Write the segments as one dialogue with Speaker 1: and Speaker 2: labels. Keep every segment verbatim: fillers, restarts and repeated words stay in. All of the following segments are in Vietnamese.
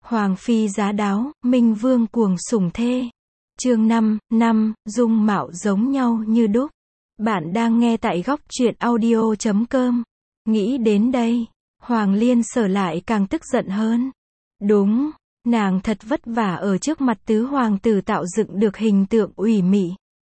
Speaker 1: Hoàng phi giá đáo, Minh Vương cuồng sủng thê. Chương năm, năm, dung mạo giống nhau như đúc. Bạn đang nghe tại góc truyện audio chấm com. Nghĩ đến đây, Hoàng Liên Sở lại càng tức giận hơn. Đúng, nàng thật vất vả ở trước mặt tứ hoàng tử tạo dựng được hình tượng ủy mị,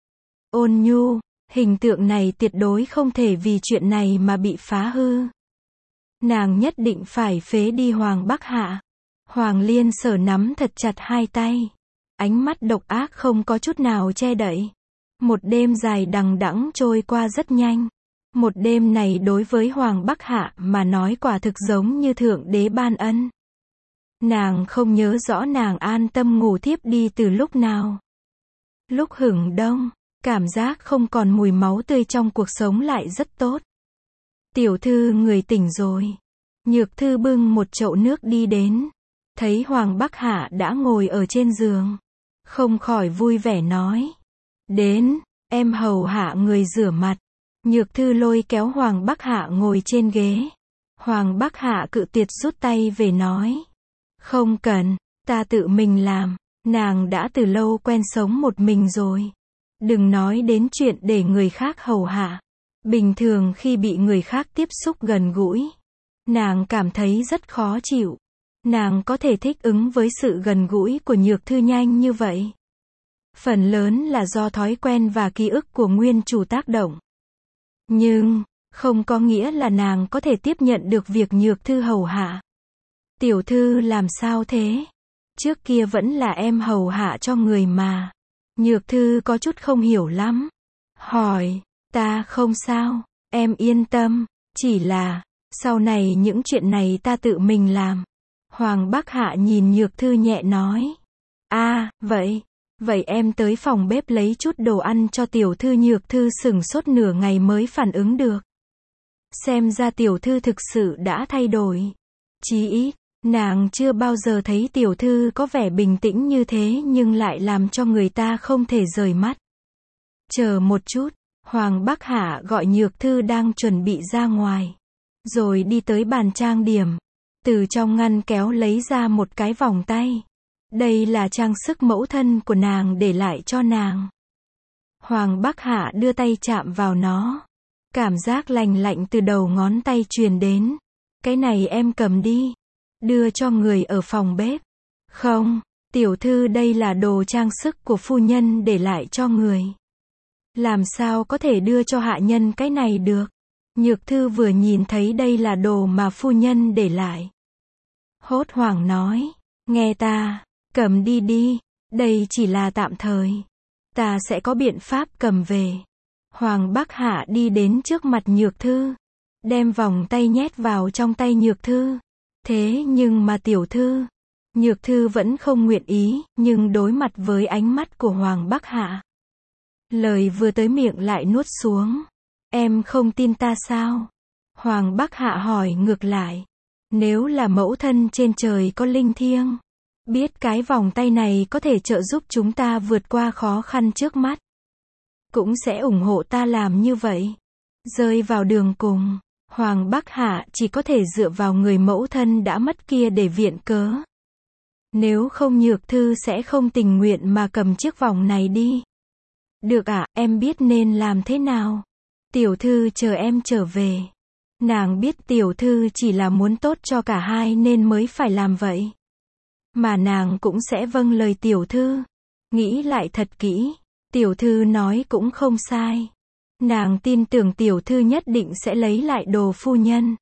Speaker 1: ôn nhu, hình tượng này tuyệt đối không thể vì chuyện này mà bị phá hư. Nàng nhất định phải phế đi Hoàng Bắc Hạ. Hoàng Liên Sở nắm thật chặt hai tay, ánh mắt độc ác không có chút nào che đậy. Một đêm dài đằng đẵng trôi qua rất nhanh. Một đêm này đối với Hoàng Bắc Hạ mà nói quả thực giống như thượng đế ban ân. Nàng không nhớ rõ nàng an tâm ngủ thiếp đi từ lúc nào. Lúc hửng đông, cảm giác không còn mùi máu tươi trong cuộc sống lại rất tốt. Tiểu thư người tỉnh rồi. Nhược thư bưng một chậu nước đi đến. Thấy Hoàng Bắc Hạ đã ngồi ở trên giường, không khỏi vui vẻ nói. Đến, em hầu hạ người rửa mặt. Nhược thư lôi kéo Hoàng Bắc Hạ ngồi trên ghế. Hoàng Bắc Hạ cự tuyệt rút tay về nói. Không cần, ta tự mình làm. Nàng đã từ lâu quen sống một mình rồi. Đừng nói đến chuyện để người khác hầu hạ. Bình thường khi bị người khác tiếp xúc gần gũi, nàng cảm thấy rất khó chịu. Nàng có thể thích ứng với sự gần gũi của Nhược thư nhanh như vậy. Phần lớn là do thói quen và ký ức của nguyên chủ tác động. Nhưng, không có nghĩa là nàng có thể tiếp nhận được việc Nhược thư hầu hạ. Tiểu thư làm sao thế? Trước kia vẫn là em hầu hạ cho người mà. Nhược thư có chút không hiểu lắm. Hỏi, ta không sao, em yên tâm, chỉ là, sau này những chuyện này ta tự mình làm. Hoàng Bắc Hạ nhìn Nhược thư nhẹ nói. a à, vậy, vậy em tới phòng bếp lấy chút đồ ăn cho tiểu thư. Nhược thư sửng sốt nửa ngày mới phản ứng được. Xem ra tiểu thư thực sự đã thay đổi. Chí ít, nàng chưa bao giờ thấy tiểu thư có vẻ bình tĩnh như thế nhưng lại làm cho người ta không thể rời mắt. Chờ một chút, Hoàng Bắc Hạ gọi Nhược thư đang chuẩn bị ra ngoài. Rồi đi tới bàn trang điểm. Từ trong ngăn kéo lấy ra một cái vòng tay. Đây là trang sức mẫu thân của nàng để lại cho nàng. Hoàng Bắc Hạ đưa tay chạm vào nó. Cảm giác lành lạnh từ đầu ngón tay truyền đến. Cái này em cầm đi. Đưa cho người ở phòng bếp. Không, tiểu thư đây là đồ trang sức của phu nhân để lại cho người. Làm sao có thể đưa cho hạ nhân cái này được? Nhược thư vừa nhìn thấy đây là đồ mà phu nhân để lại. Hốt hoảng nói, nghe ta, cầm đi đi, đây chỉ là tạm thời. Ta sẽ có biện pháp cầm về. Hoàng Bắc Hạ đi đến trước mặt Nhược thư. Đem vòng tay nhét vào trong tay Nhược thư. Thế nhưng mà tiểu thư, Nhược thư vẫn không nguyện ý, nhưng đối mặt với ánh mắt của Hoàng Bắc Hạ. Lời vừa tới miệng lại nuốt xuống. Em không tin ta sao? Hoàng Bắc Hạ hỏi ngược lại. Nếu là mẫu thân trên trời có linh thiêng, biết cái vòng tay này có thể trợ giúp chúng ta vượt qua khó khăn trước mắt, cũng sẽ ủng hộ ta làm như vậy. Rơi vào đường cùng, Hoàng Bắc Hạ chỉ có thể dựa vào người mẫu thân đã mất kia để viện cớ. Nếu không Nhược thư sẽ không tình nguyện mà cầm chiếc vòng này đi. Được ạ, à, em biết nên làm thế nào. Tiểu thư chờ em trở về. Nàng biết tiểu thư chỉ là muốn tốt cho cả hai nên mới phải làm vậy. Mà nàng cũng sẽ vâng lời tiểu thư. Nghĩ lại thật kỹ, tiểu thư nói cũng không sai. Nàng tin tưởng tiểu thư nhất định sẽ lấy lại đồ phu nhân.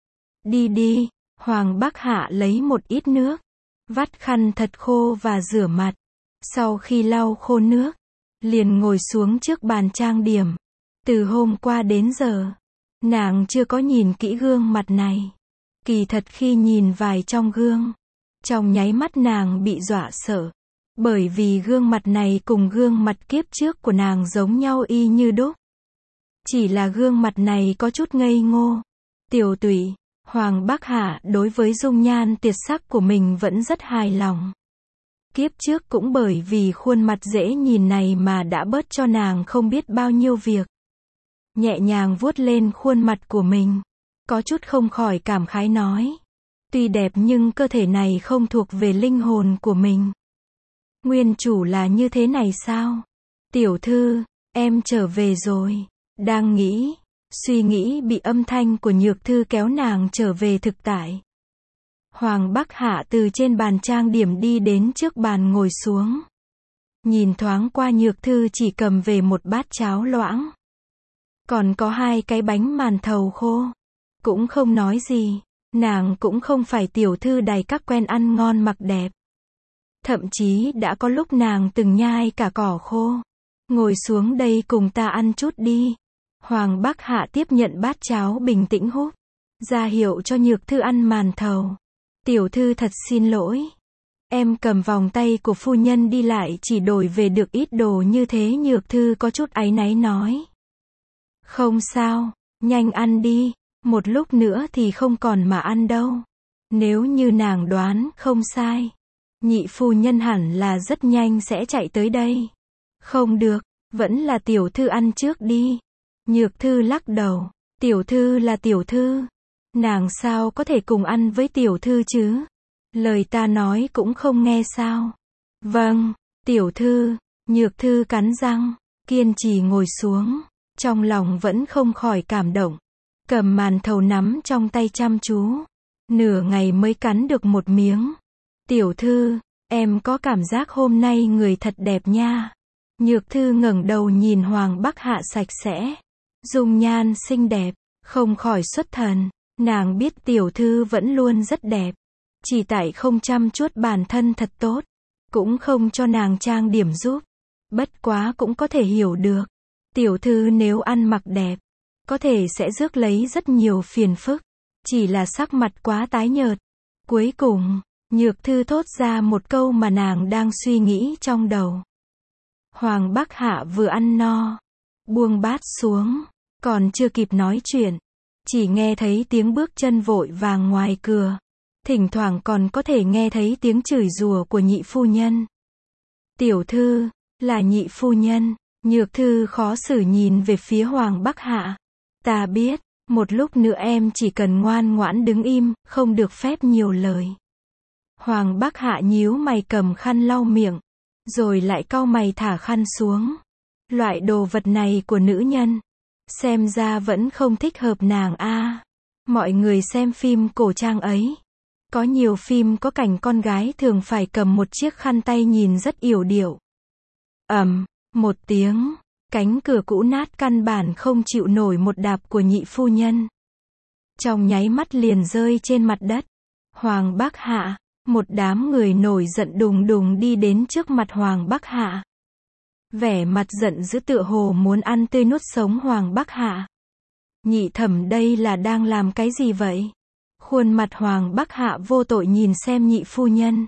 Speaker 1: Đi đi, Hoàng Bắc Hạ lấy một ít nước, vắt khăn thật khô và rửa mặt. Sau khi lau khô nước, liền ngồi xuống trước bàn trang điểm. Từ hôm qua đến giờ, nàng chưa có nhìn kỹ gương mặt này. Kỳ thật khi nhìn vài trong gương, trong nháy mắt nàng bị dọa sợ. Bởi vì gương mặt này cùng gương mặt kiếp trước của nàng giống nhau y như đúc. Chỉ là gương mặt này có chút ngây ngô, tiều tụy. Hoàng Bắc Hạ đối với dung nhan tuyệt sắc của mình vẫn rất hài lòng. Kiếp trước cũng bởi vì khuôn mặt dễ nhìn này mà đã bớt cho nàng không biết bao nhiêu việc. Nhẹ nhàng vuốt lên khuôn mặt của mình, có chút không khỏi cảm khái nói. Tuy đẹp nhưng cơ thể này không thuộc về linh hồn của mình. Nguyên chủ là như thế này sao? Tiểu thư, em trở về rồi. Đang nghĩ, suy nghĩ bị âm thanh của Nhược Thư kéo nàng trở về thực tại. Hoàng Bắc Hạ từ trên bàn trang điểm đi đến trước bàn ngồi xuống. Nhìn thoáng qua Nhược Thư chỉ cầm về một bát cháo loãng. Còn có hai cái bánh màn thầu khô. Cũng không nói gì. Nàng cũng không phải tiểu thư đày các quen ăn ngon mặc đẹp. Thậm chí đã có lúc nàng từng nhai cả cỏ khô. Ngồi xuống đây cùng ta ăn chút đi. Hoàng Bắc Hạ tiếp nhận bát cháo bình tĩnh húp. Ra hiệu cho Nhược Thư ăn màn thầu. Tiểu thư thật xin lỗi. Em cầm vòng tay của phu nhân đi lại chỉ đổi về được ít đồ như thế. Nhược Thư có chút áy náy nói. Không sao, nhanh ăn đi. Một lúc nữa thì không còn mà ăn đâu. Nếu như nàng đoán không sai, nhị phu nhân hẳn là rất nhanh sẽ chạy tới đây. Không được, vẫn là tiểu thư ăn trước đi. Nhược Thư lắc đầu. Tiểu thư là tiểu thư. Nàng sao có thể cùng ăn với tiểu thư chứ? Lời ta nói cũng không nghe sao? Vâng, tiểu thư. Nhược Thư cắn răng, kiên trì ngồi xuống. Trong lòng vẫn không khỏi cảm động. Cầm màn thầu nắm trong tay chăm chú. Nửa ngày mới cắn được một miếng. Tiểu thư, em có cảm giác hôm nay người thật đẹp nha. Nhược Thư ngẩng đầu nhìn Hoàng Bắc Hạ sạch sẽ. Dung nhan xinh đẹp, không khỏi xuất thần. Nàng biết tiểu thư vẫn luôn rất đẹp. Chỉ tại không chăm chút bản thân thật tốt. Cũng không cho nàng trang điểm giúp. Bất quá cũng có thể hiểu được. Tiểu thư nếu ăn mặc đẹp, có thể sẽ rước lấy rất nhiều phiền phức. Chỉ là sắc mặt quá tái nhợt. Cuối cùng, Nhược Thư thốt ra một câu mà nàng đang suy nghĩ trong đầu. Hoàng Bắc Hạ vừa ăn no, buông bát xuống, còn chưa kịp nói chuyện. Chỉ nghe thấy tiếng bước chân vội vàng ngoài cửa. Thỉnh thoảng còn có thể nghe thấy tiếng chửi rủa của nhị phu nhân. Tiểu thư, là nhị phu nhân. Nhược Thư khó xử nhìn về phía Hoàng Bắc Hạ. Ta biết, một lúc nữa em chỉ cần ngoan ngoãn đứng im, không được phép nhiều lời. Hoàng Bắc Hạ nhíu mày cầm khăn lau miệng, rồi lại cau mày thả khăn xuống. Loại đồ vật này của nữ nhân, xem ra vẫn không thích hợp nàng a. Mọi người xem phim cổ trang ấy, có nhiều phim có cảnh con gái thường phải cầm một chiếc khăn tay nhìn rất yểu điệu. Ầm, một tiếng, cánh cửa cũ nát căn bản không chịu nổi một đạp của nhị phu nhân. Trong nháy mắt liền rơi trên mặt đất. Hoàng Bắc Hạ, một đám người nổi giận đùng đùng đi đến trước mặt Hoàng Bắc Hạ. Vẻ mặt giận dữ tựa hồ muốn ăn tươi nuốt sống Hoàng Bắc Hạ. Nhị thẩm đây là đang làm cái gì vậy? Khuôn mặt Hoàng Bắc Hạ vô tội nhìn xem nhị phu nhân.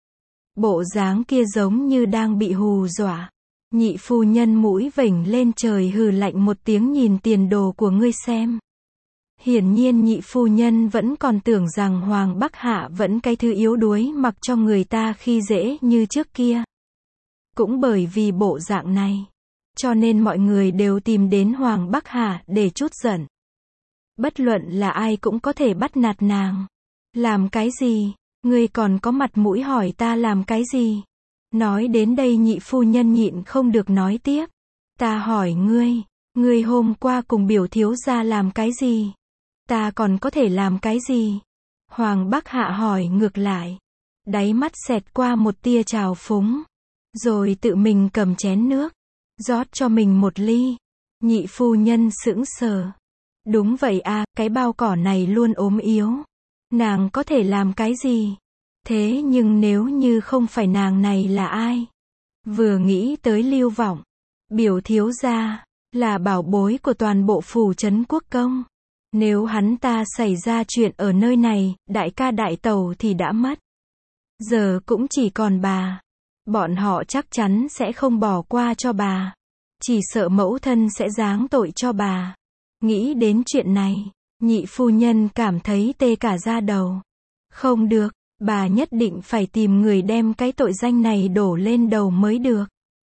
Speaker 1: Bộ dáng kia giống như đang bị hù dọa. Nhị phu nhân mũi vểnh lên trời hừ lạnh một tiếng nhìn tiền đồ của ngươi xem. Hiển nhiên nhị phu nhân vẫn còn tưởng rằng Hoàng Bắc Hạ vẫn cái thứ yếu đuối mặc cho người ta khi dễ như trước kia. Cũng bởi vì bộ dạng này, cho nên mọi người đều tìm đến Hoàng Bắc Hạ để trút giận. Bất luận là ai cũng có thể bắt nạt nàng. Làm cái gì? Ngươi còn có mặt mũi hỏi ta làm cái gì? Nói đến đây nhị phu nhân nhịn không được nói tiếp. Ta hỏi ngươi, ngươi hôm qua cùng biểu thiếu gia làm cái gì? Ta còn có thể làm cái gì? Hoàng Bắc Hạ hỏi ngược lại. Đáy mắt xẹt qua một tia trào phúng. Rồi tự mình cầm chén nước, rót cho mình một ly. Nhị phu nhân sững sờ. Đúng vậy à, cái bao cỏ này luôn ốm yếu. Nàng có thể làm cái gì? Thế nhưng nếu như không phải nàng này là ai? Vừa nghĩ tới Lưu Vọng, biểu thiếu gia, là bảo bối của toàn bộ phủ trấn quốc công. Nếu hắn ta xảy ra chuyện ở nơi này, đại ca đại tẩu thì đã mất. Giờ cũng chỉ còn bà. Bọn họ chắc chắn sẽ không bỏ qua cho bà. Chỉ sợ mẫu thân sẽ giáng tội cho bà. Nghĩ đến chuyện này, nhị phu nhân cảm thấy tê cả da đầu. Không được, bà nhất định phải tìm người đem cái tội danh này đổ lên đầu mới được.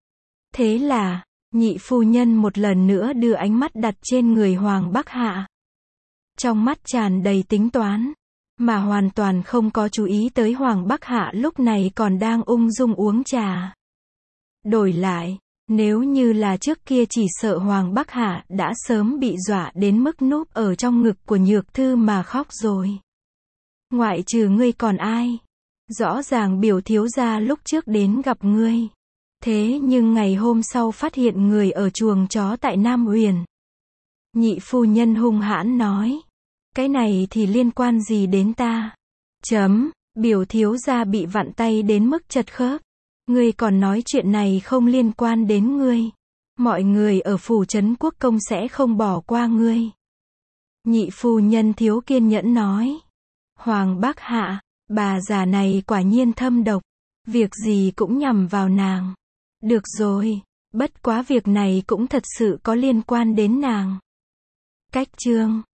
Speaker 1: Thế là, nhị phu nhân một lần nữa đưa ánh mắt đặt trên người Hoàng Bắc Hạ. Trong mắt tràn đầy tính toán. mà hoàn toàn không có chú ý tới Hoàng Bắc Hạ lúc này còn đang ung dung uống trà. Đổi lại, nếu như là trước kia chỉ sợ Hoàng Bắc Hạ đã sớm bị dọa đến mức núp ở trong ngực của Nhược Thư mà khóc rồi. Ngoại trừ ngươi còn ai? Rõ ràng biểu thiếu gia lúc trước đến gặp ngươi. Thế nhưng ngày hôm sau phát hiện người ở chuồng chó tại Nam Uyển. Nhị phu nhân hung hãn nói. Cái này thì liên quan gì đến ta? Chấm, biểu thiếu gia bị vặn tay đến mức chật khớp. Ngươi còn nói chuyện này không liên quan đến ngươi. Mọi người ở phủ trấn quốc công sẽ không bỏ qua ngươi. Nhị phu nhân thiếu kiên nhẫn nói. Hoàng Bắc Hạ, bà già này quả nhiên thâm độc. Việc gì cũng nhằm vào nàng. Được rồi, bất quá việc này cũng thật sự có liên quan đến nàng. Cách chương